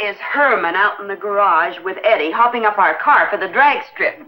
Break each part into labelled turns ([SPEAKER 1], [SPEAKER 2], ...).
[SPEAKER 1] is Herman out in the garage with Eddie, hopping up our car for the drag strip.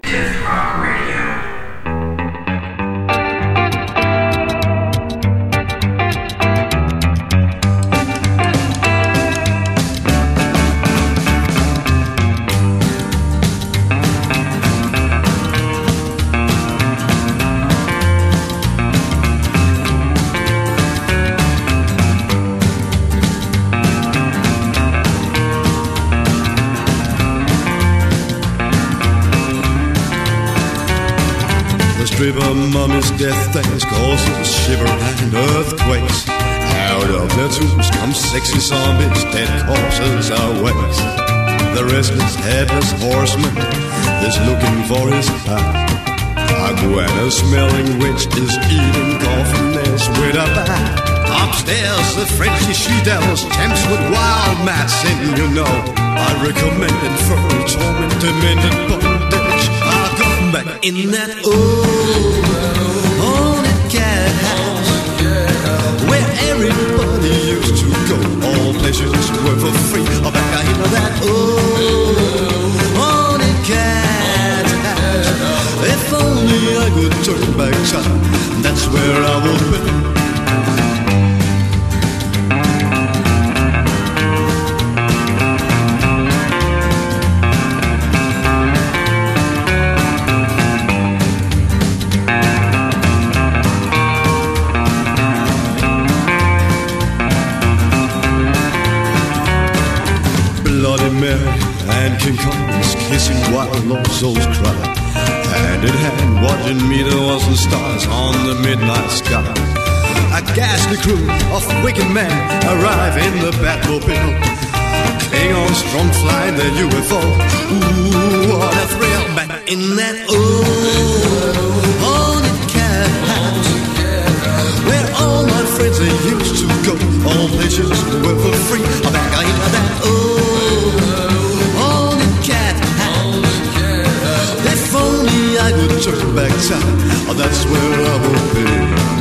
[SPEAKER 2] Stripper mummy's death things causes shiver and earthquakes. Out of their tombs come sexy zombies, dead corpses awake. The restless headless horseman is looking for his path. A guano-smelling witch is eating coffin nails with a bat. Upstairs the Frenchy she-devils tempts with wild mats, and you know I recommend it for a torment, demented bondage. I'll come back in that old haunted cat house where everybody used to go. All pleasures were for free. I'll back into that old haunted cat house. If only I could turn back time, that's where I will be. Mary and King Kong was kissing while lost souls cried. Hand in hand, watching me, there was the stars on the midnight sky. A ghastly crew of wicked men arrive in the Batmobile. Klingons strong flying the UFO. Ooh, what a thrill! Back in that old haunted cat house where all my friends they used to go. All pleasures were for free. Back into that old haunted cat house. If only I could turn back time, that's where I would be.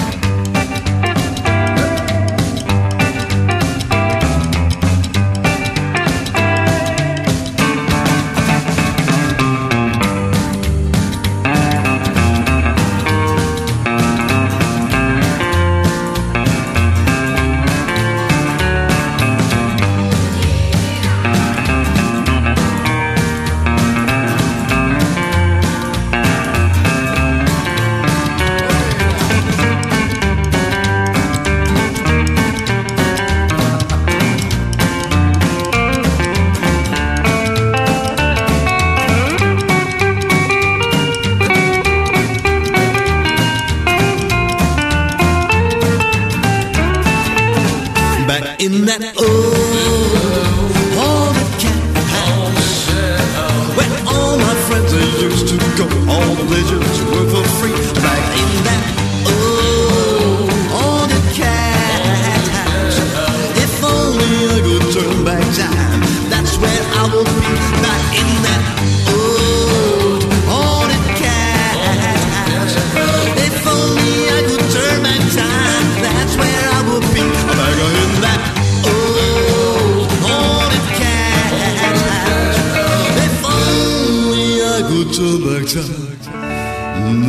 [SPEAKER 2] In that old haunted cat house where all my friends they used to go. All the pleasures were for free. Back in that old haunted cat house. If only I could turn back time, that's where I will be. Back in that old haunted cat house. If only I could turn back time, that's where I will be. Back in that old haunted cat house. If only I could turn back time,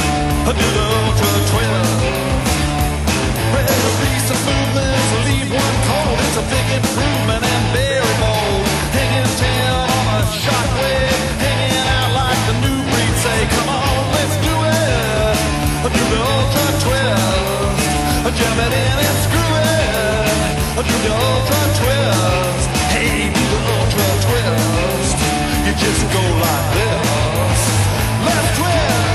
[SPEAKER 3] do the ultra twist. Well, the recent movements leave one cold. It's a big improvement and very bold. Hanging tail on a shockwave, hanging out like the new breed. Say, come on, let's do it. Do the ultra twist. Jam it in and screw it. Do the ultra twist. Hey, do the ultra twist. You just go like this. Let's twist.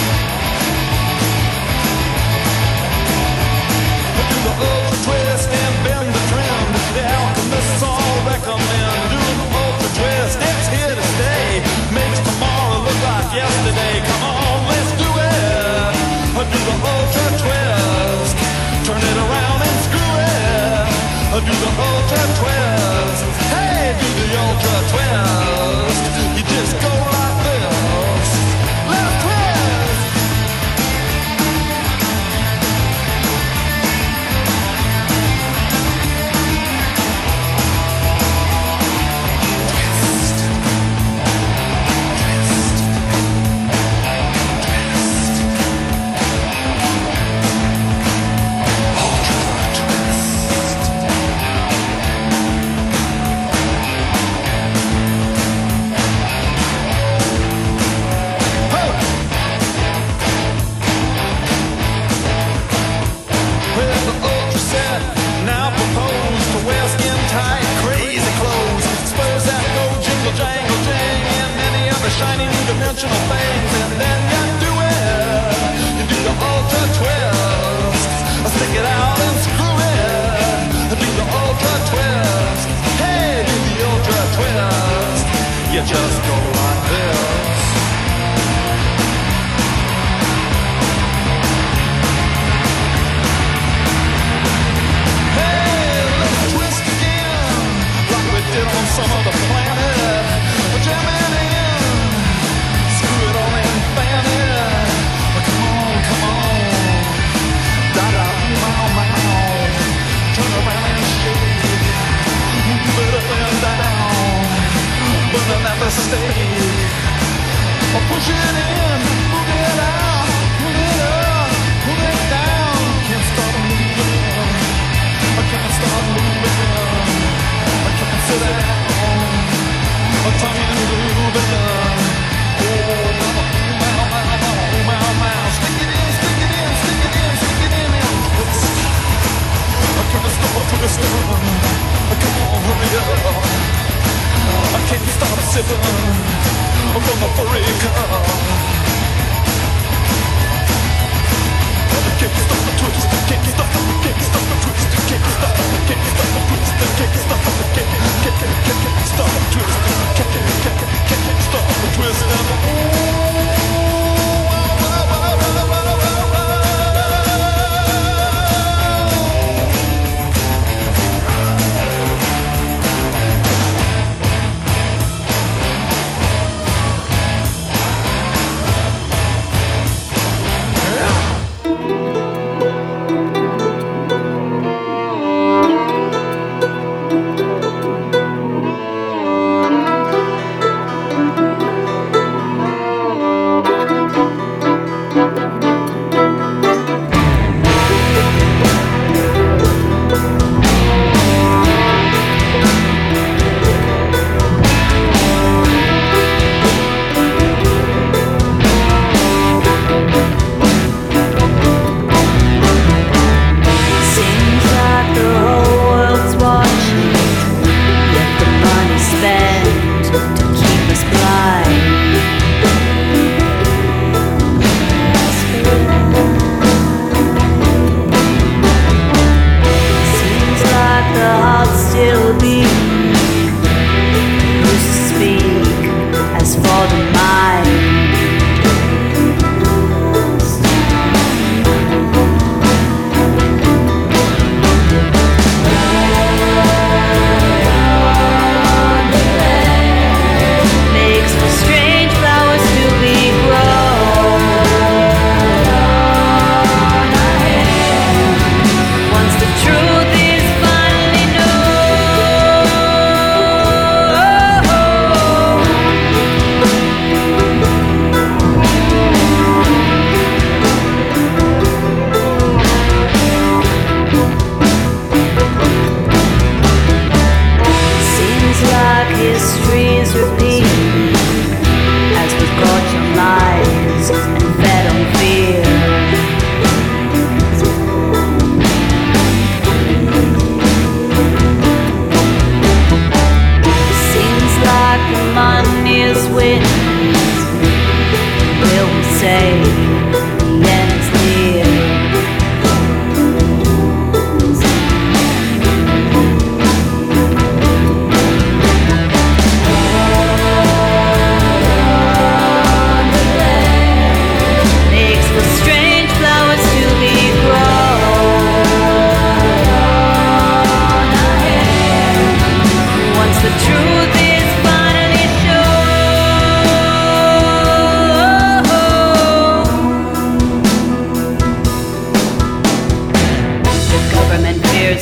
[SPEAKER 3] Do the ultra twist and bend the trend. The alchemists all recommend doing the ultra twist. It's here to stay. Makes tomorrow look like yesterday. Come on, let's do it. Do the ultra twist. Turn it around and screw it. Do the ultra twist. Hey, do the ultra twist. You just go like this. Let's twist. Shiny new dimensional things, and then you do it. You do the ultra twist. Stick it out and screw it. Do the ultra twist. Hey, do the ultra twist. You just go like this. Hey, let's twist again, like we did on some other planet. Jam it in. At the stage, I'll push it in, move it out, move it up, move it down. Can't stop moving, I can't stop moving, I can't sit down, my tongue is moving. Oh, stick it in, stick it in, stick it in, stick it in, and twist. I can't stop twisting, come on, hurry up. I can't stop sipping from a furry cup. I can't stop the twist, I can't stop the twist, I can't stop the twist, I can't stop the twist, I can't stop the twist, I can't stop the twist.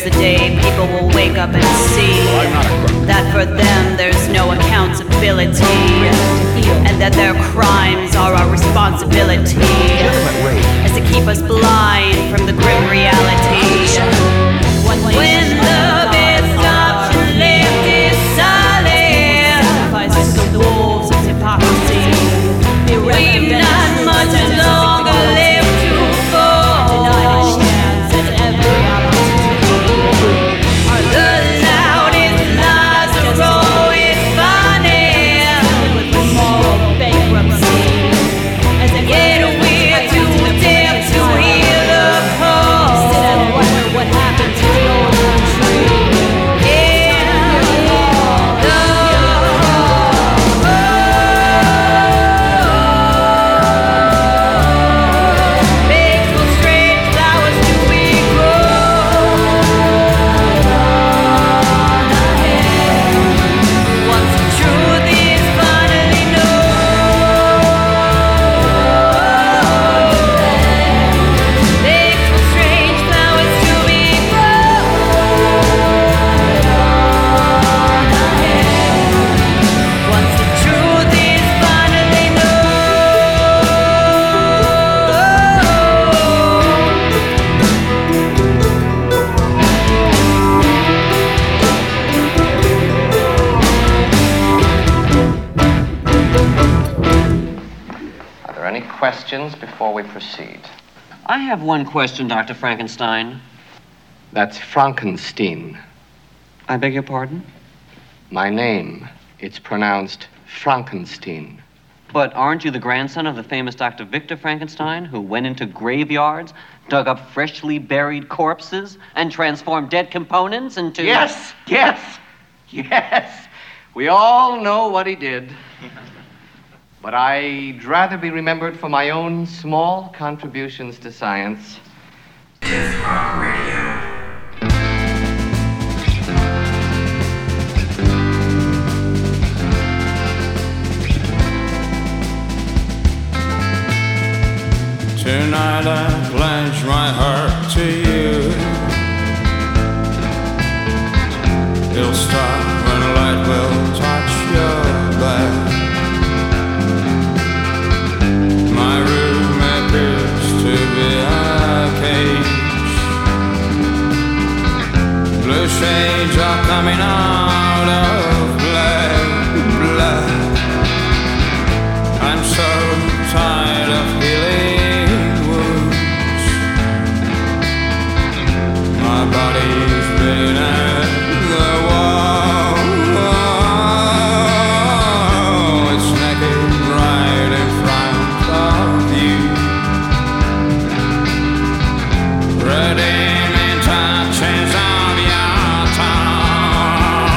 [SPEAKER 4] the day people will wake up and see that for them there's no accountability, and that their crimes are our responsibility, as to keep us blind from the grim reality. When the best option left is silence, sacrifice the wolves of hypocrisy. We've not much longer left to go. Denied chance at every opportunity. The loudest lies are always finest, with moral bankruptcy. As I get we're too deaf to hear the call. Sit and wonder what happened to the old country.
[SPEAKER 5] Questions before we proceed?
[SPEAKER 6] I have one question, Dr. Frankenstein.
[SPEAKER 5] That's Frankenstein.
[SPEAKER 6] I beg your pardon?
[SPEAKER 5] My name. It's pronounced Frankenstein.
[SPEAKER 6] But aren't you the grandson of the famous Dr. Victor Frankenstein, who went into graveyards, dug up freshly buried corpses, and transformed dead components into...
[SPEAKER 5] Yes! We all know what he did. But I'd rather be remembered for my own small contributions to science.
[SPEAKER 7] Death Rock Radio.
[SPEAKER 3] Tonight I pledge my heart to you. It'll start when a light will touch your back. My room appears to be a cage. Blue shades are coming out of black blood. I'm so tired of healing wounds. My body's been at the wall. It's naked right in front of you. Redeeming touches of your tongue.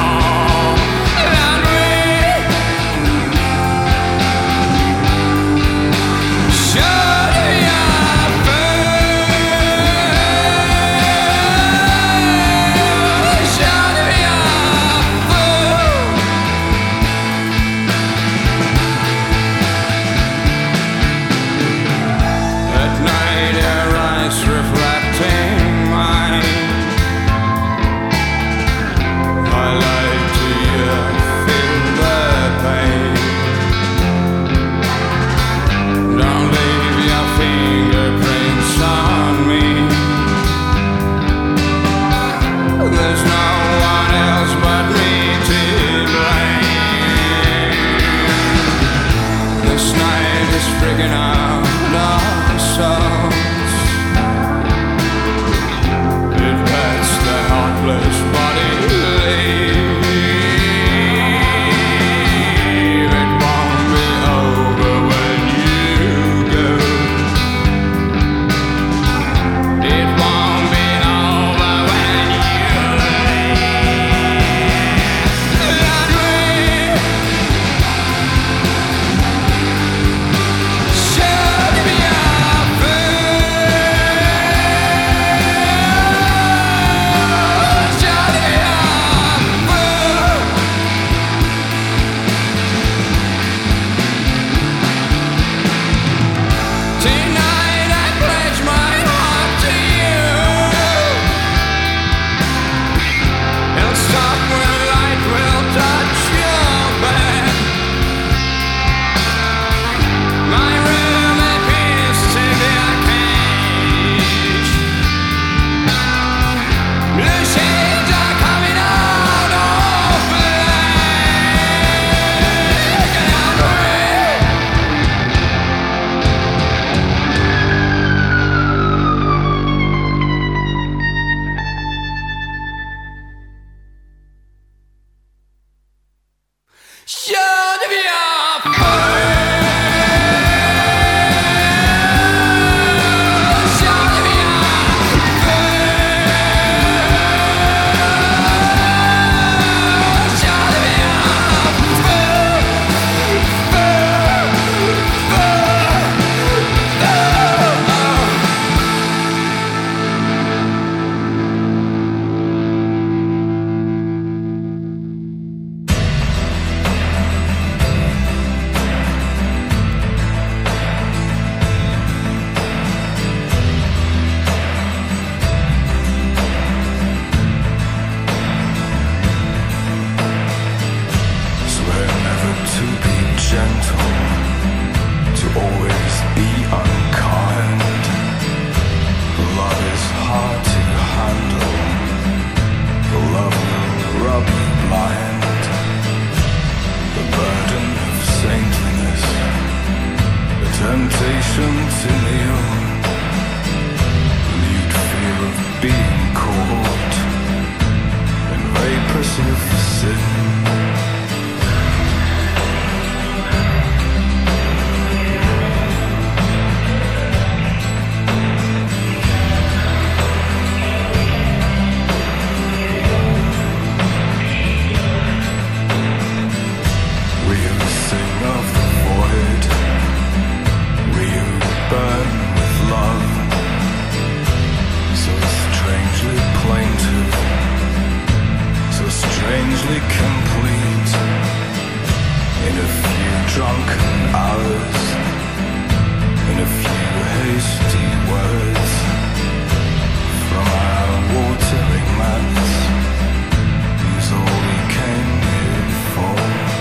[SPEAKER 3] complete in a few drunken hours, in a few hasty words from our watering mats. Is all we came here for.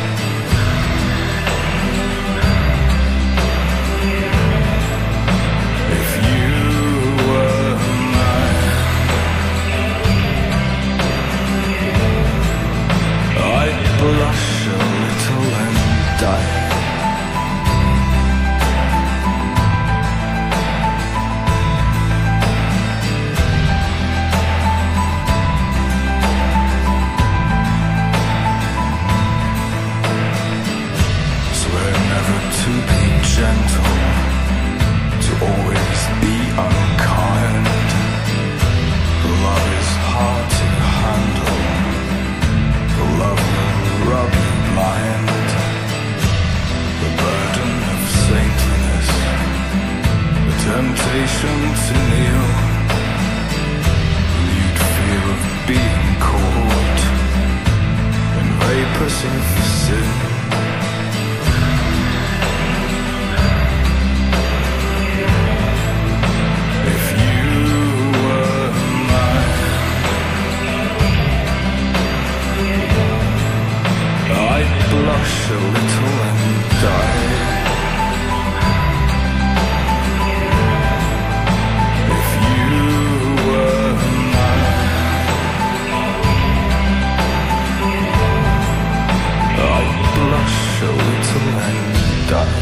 [SPEAKER 3] If you were mine, I'd blush a little and die. To be gentle, to always be unkind. Love is hard to handle. Love will rub you blind. The burden of saintliness, the temptation to kneel. You'd fear of being caught in vapors of sin. Blush a little and die. If you were mine, I'd blush a little and die.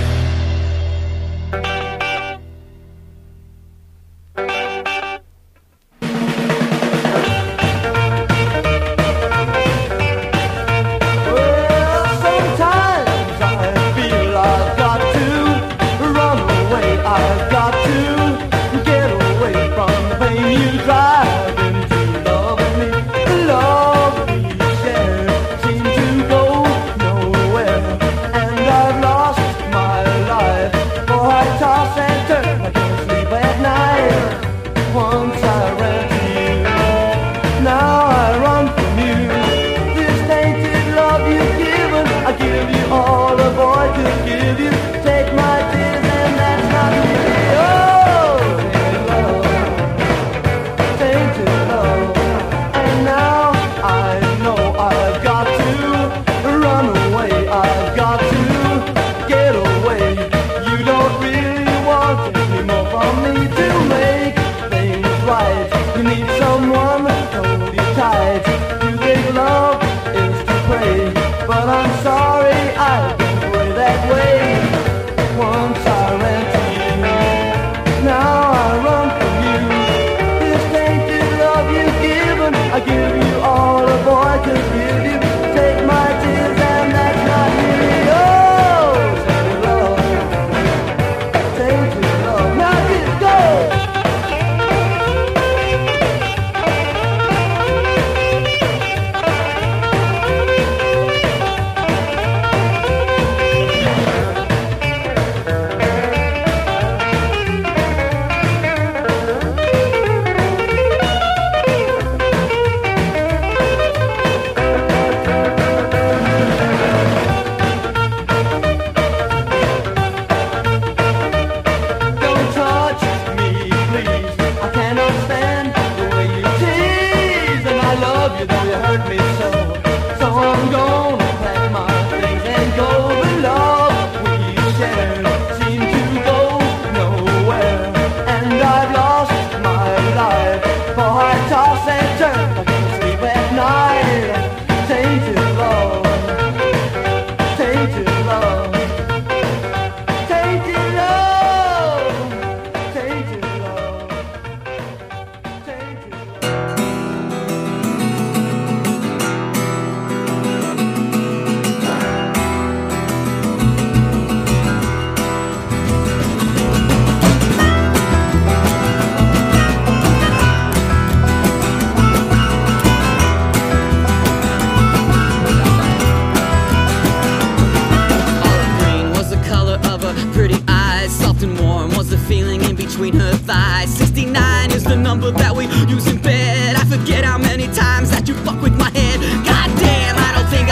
[SPEAKER 8] number that we use in bed. I forget how many times that you fuck with my head. Goddamn, I don't think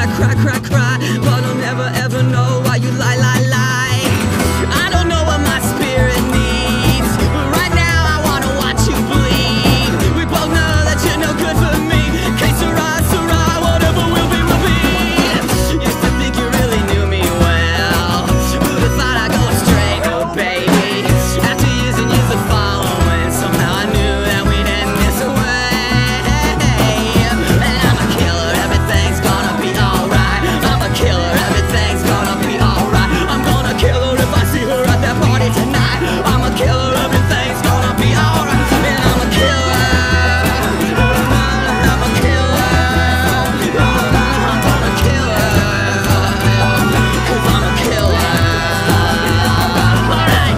[SPEAKER 8] gotta cry, cry, cry, but I'll never ever know why you lie, lie, lie. I don't know what my spirit needs, but right now I wanna watch you bleed. We both know that you're no good for me. Que sera, sera, whatever will be, will be. Used to think you really knew me well. Who'd have thought I'd go astray, oh baby. After years and years of following, somehow I knew that we'd end this way. And I'm a killer, everything's gonna be alright. I'm a killer, everything's gonna be alright. I'm gonna kill her if I see her at that party tonight. I'm a killer, everything's gonna be alright. And I'm a killer. I'm a killer. I'm gonna kill her. 'Cause I'm a killer. Alright.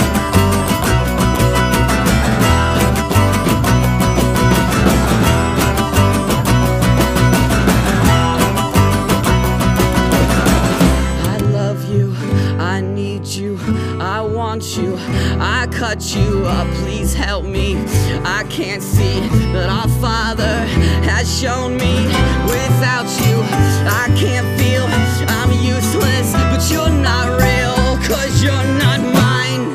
[SPEAKER 8] I love you, I need you, I want you, I cut you up, please help me. I can't see that our Father has shown me. Without you, I can't feel I'm useless, but you're not real, 'cause you're not mine.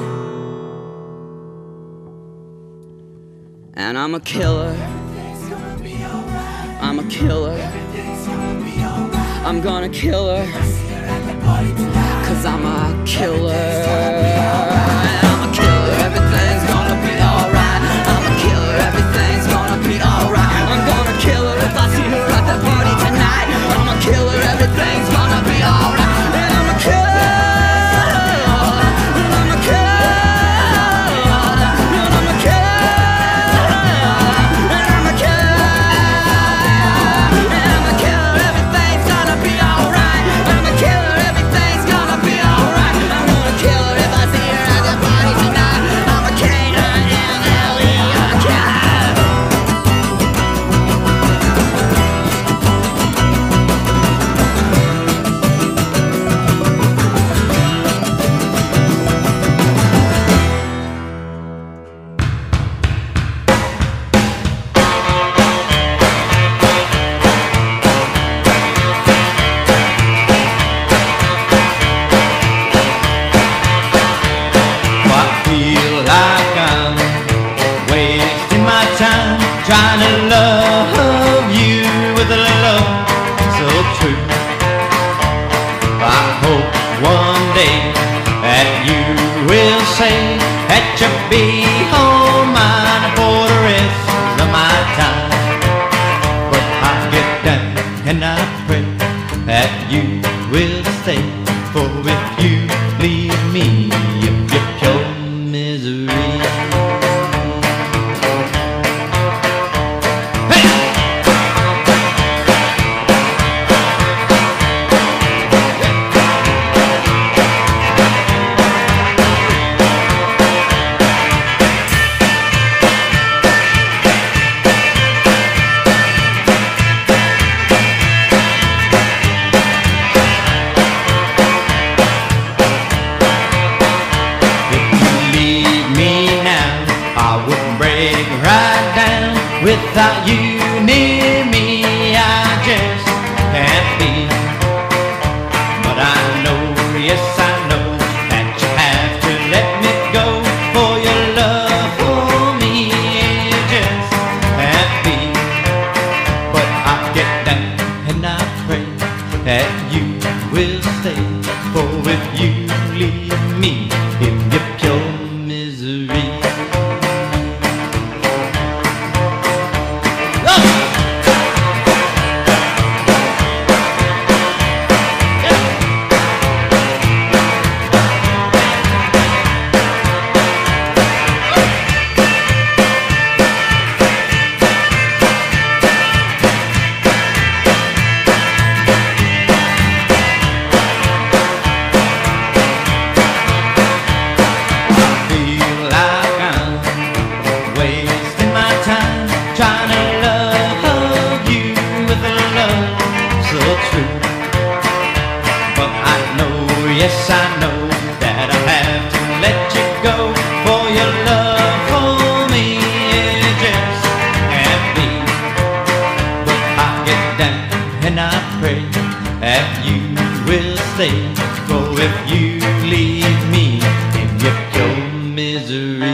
[SPEAKER 8] And I'm a killer. I'm a killer. I'm gonna kill her. 'Cause I'm a killer. I'm a killer, everything's gonna be alright. I'm a killer, everything's gonna be alright. I'm gonna kill her if I see her at that party tonight. I'm a killer, everything's gonna be alright. And I'm a killer. And I'm a killer. And I'm a killer. And I'm a killer. And I'm a killer, everything's gonna be alright. I'm a killer, everything's gonna be alright. I'm gonna kill her if I see her at the party tonight. I'm a K-I-L-L-E, I'm a killer.
[SPEAKER 9] I feel like I'm wasting my time trying to love you with a love so true. I hope one day that you will say that you'll be all mine for the rest of my time. But I get down and I pray that you will stay, for if you leave me, you're pure misery. Without you near me, I just can't be. But I know, yes I know, that you have to let me go, for your love for me just can't be. But I get down and I pray that you will stay, for if you leave me in your pure misery. Yes, I know that I have to let you go, for your love for me it just can't be. But I get down and I pray
[SPEAKER 10] and you will stay. For if you leave me in your pure misery.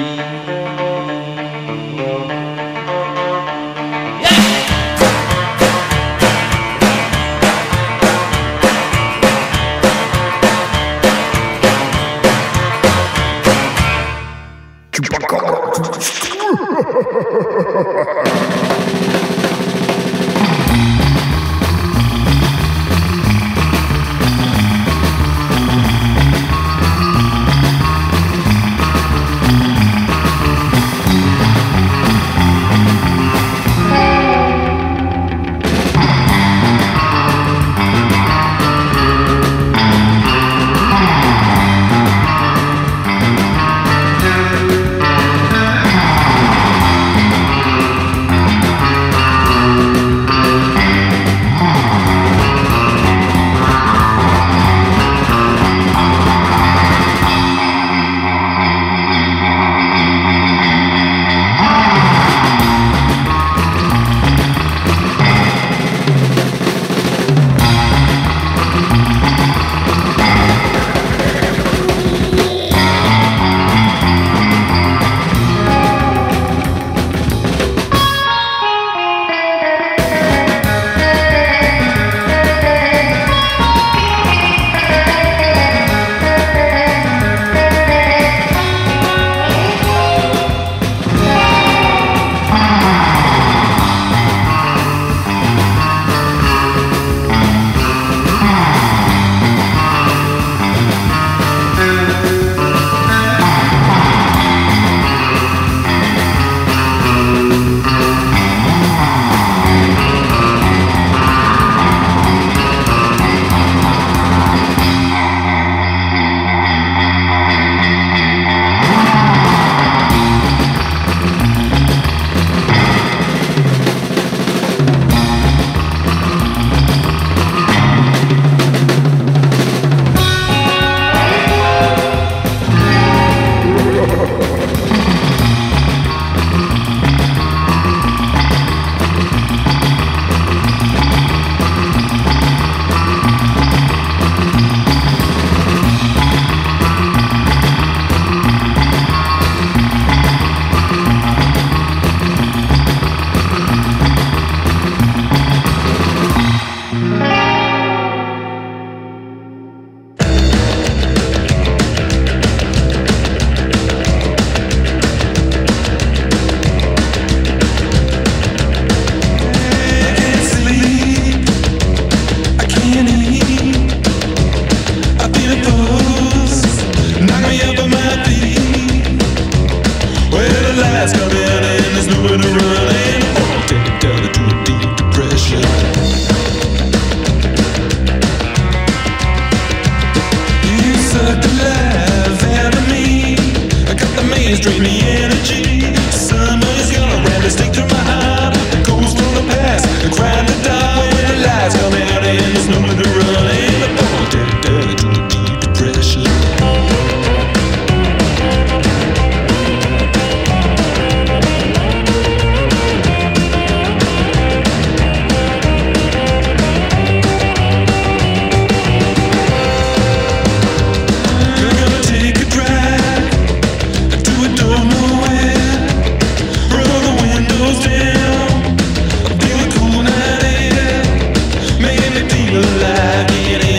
[SPEAKER 3] Alive,